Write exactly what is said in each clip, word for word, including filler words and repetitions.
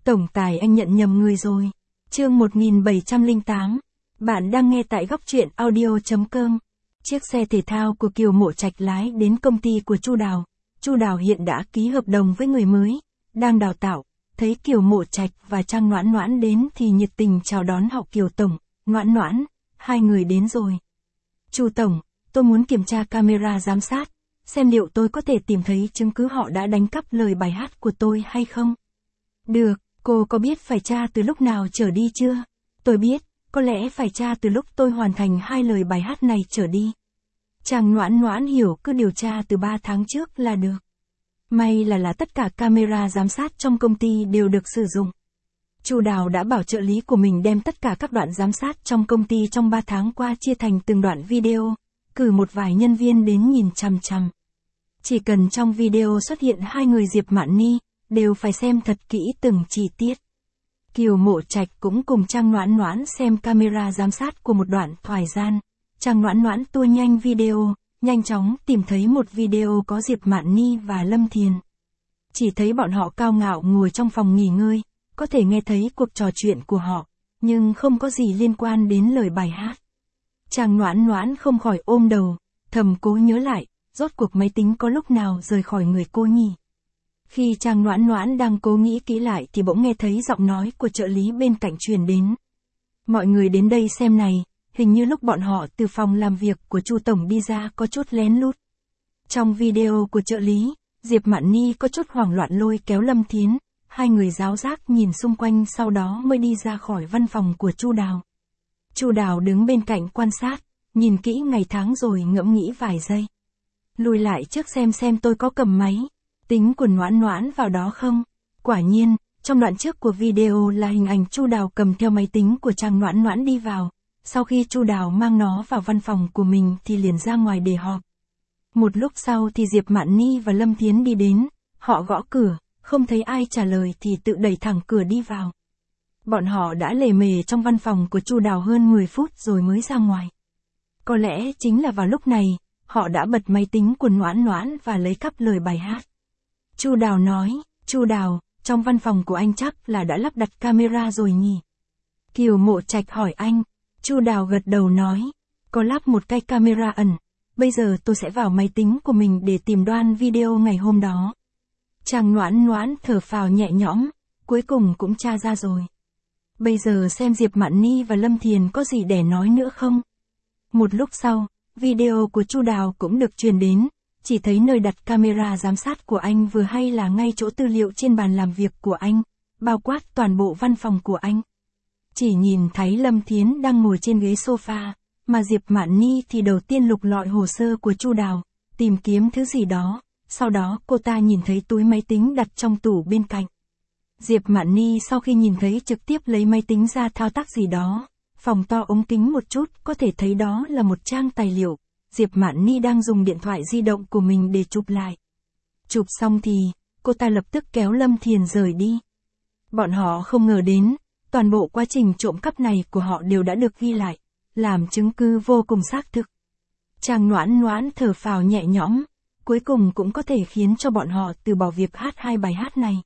Tổng tài anh nhận nhầm người rồi. Chương một nghìn bảy trăm lẻ tám. Bạn đang nghe tại góc truyện audio chấm com. Chiếc xe thể thao của Kiều Mộ Trạch lái đến công ty của Chu Đào. Chu Đào hiện đã ký hợp đồng với người mới, đang đào tạo. Thấy Kiều Mộ Trạch và Trang Noãn Noãn đến thì nhiệt tình chào đón họ. Kiều tổng, Noãn Noãn, hai người đến rồi. Chu tổng, tôi muốn kiểm tra camera giám sát, xem liệu tôi có thể tìm thấy chứng cứ họ đã đánh cắp lời bài hát của tôi hay không. Được, cô có biết phải tra từ lúc nào trở đi chưa? Tôi biết, có lẽ phải tra từ lúc tôi hoàn thành hai lời bài hát này trở đi. Trang Noãn Noãn hiểu, cứ điều tra từ ba tháng trước là được. May là là tất cả camera giám sát trong công ty đều được sử dụng. Chu Đào đã bảo trợ lý của mình đem tất cả các đoạn giám sát trong công ty trong ba tháng qua chia thành từng đoạn video, cử một vài nhân viên đến nhìn chằm chằm. Chỉ cần trong video xuất hiện hai người Diệp Mạn Ni, đều phải xem thật kỹ từng chi tiết. Kiều Mộ Trạch cũng cùng Trang Noãn Noãn xem camera giám sát của một đoạn thời gian. Trang Noãn Noãn tua nhanh video, nhanh chóng tìm thấy một video có Diệp Mạn Ni và Lâm Thiền. Chỉ thấy bọn họ cao ngạo ngồi trong phòng nghỉ ngơi, có thể nghe thấy cuộc trò chuyện của họ, nhưng không có gì liên quan đến lời bài hát. Trang Noãn Noãn không khỏi ôm đầu, thầm cố nhớ lại, rốt cuộc máy tính có lúc nào rời khỏi người cô nhỉ? Khi Trang Noãn Noãn đang cố nghĩ kỹ lại thì bỗng nghe thấy giọng nói của trợ lý bên cạnh truyền đến. Mọi người đến đây xem này, hình như lúc bọn họ từ phòng làm việc của Chu tổng đi ra có chút lén lút. Trong video của trợ lý, Diệp Mạn Ni có chút hoảng loạn lôi kéo Lâm Thiến, hai người giáo giác nhìn xung quanh sau đó mới đi ra khỏi văn phòng của Chu Đào. Chu Đào đứng bên cạnh quan sát, nhìn kỹ ngày tháng rồi ngẫm nghĩ vài giây. Lùi lại trước xem xem tôi có cầm máy tính của Noãn Noãn vào đó không. Quả nhiên, trong đoạn trước của video là hình ảnh Chu Đào cầm theo máy tính của Trang Noãn Noãn đi vào. Sau khi Chu Đào mang nó vào văn phòng của mình thì liền ra ngoài để họp. Một lúc sau thì Diệp Mạn Ni và Lâm Thiến đi đến, họ gõ cửa, không thấy ai trả lời thì tự đẩy thẳng cửa đi vào. Bọn họ đã lề mề trong văn phòng của Chu Đào hơn mười phút rồi mới ra ngoài. Có lẽ chính là vào lúc này, họ đã bật máy tính của Noãn Noãn và lấy cắp lời bài hát. Chu Đào nói, Chu Đào, trong văn phòng của anh chắc là đã lắp đặt camera rồi nhỉ? Kiều Mộ Trạch hỏi anh. Chu Đào gật đầu nói, có lắp một cái camera ẩn, bây giờ tôi sẽ vào máy tính của mình để tìm đoạn video ngày hôm đó. Trang Noãn Noãn thở phào nhẹ nhõm, cuối cùng cũng tra ra rồi. Bây giờ xem Diệp Mạn Ni và Lâm Thiền có gì để nói nữa không? Một lúc sau, video của Chu Đào cũng được truyền đến, chỉ thấy nơi đặt camera giám sát của anh vừa hay là ngay chỗ tư liệu trên bàn làm việc của anh, bao quát toàn bộ văn phòng của anh. Chỉ nhìn thấy Lâm Thiến đang ngồi trên ghế sofa, mà Diệp Mạn Ni thì đầu tiên lục lọi hồ sơ của Chu Đào, tìm kiếm thứ gì đó, sau đó cô ta nhìn thấy túi máy tính đặt trong tủ bên cạnh. Diệp Mạn Ni sau khi nhìn thấy trực tiếp lấy máy tính ra thao tác gì đó, phóng to ống kính một chút có thể thấy đó là một trang tài liệu, Diệp Mạn Ni đang dùng điện thoại di động của mình để chụp lại. Chụp xong thì, cô ta lập tức kéo Lâm Thiền rời đi. Bọn họ không ngờ đến, toàn bộ quá trình trộm cắp này của họ đều đã được ghi lại, làm chứng cứ vô cùng xác thực. Trang Noãn Noãn thở phào nhẹ nhõm, cuối cùng cũng có thể khiến cho bọn họ từ bỏ việc hát hai bài hát này.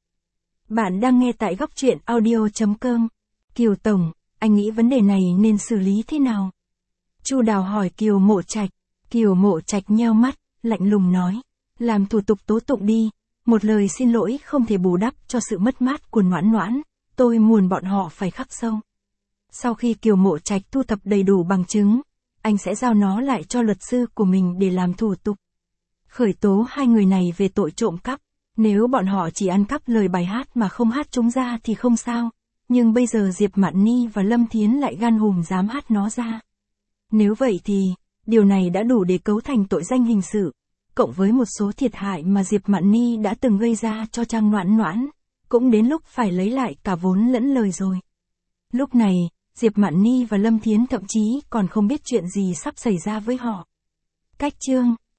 Bạn đang nghe tại góc truyện audio chấm com. Kiều tổng, anh nghĩ vấn đề này nên xử lý thế nào? Chu Đào hỏi Kiều Mộ Trạch. Kiều Mộ Trạch nheo mắt, lạnh lùng nói, làm thủ tục tố tụng đi, một lời xin lỗi không thể bù đắp cho sự mất mát của Noãn Noãn. Tôi muốn bọn họ phải khắc sâu. Sau khi Kiều Mộ Trạch thu thập đầy đủ bằng chứng, anh sẽ giao nó lại cho luật sư của mình để làm thủ tục. Khởi tố hai người này về tội trộm cắp. Nếu bọn họ chỉ ăn cắp lời bài hát mà không hát chúng ra thì không sao. Nhưng bây giờ Diệp Mạn Ni và Lâm Thiến lại gan hùm dám hát nó ra. Nếu vậy thì, điều này đã đủ để cấu thành tội danh hình sự. Cộng với một số thiệt hại mà Diệp Mạn Ni đã từng gây ra cho Trang Noãn Noãn. Cũng đến lúc phải lấy lại cả vốn lẫn lời rồi. Lúc này, Diệp Mạn Ni và Lâm Thiến thậm chí còn không biết chuyện gì sắp xảy ra với họ. Cách chương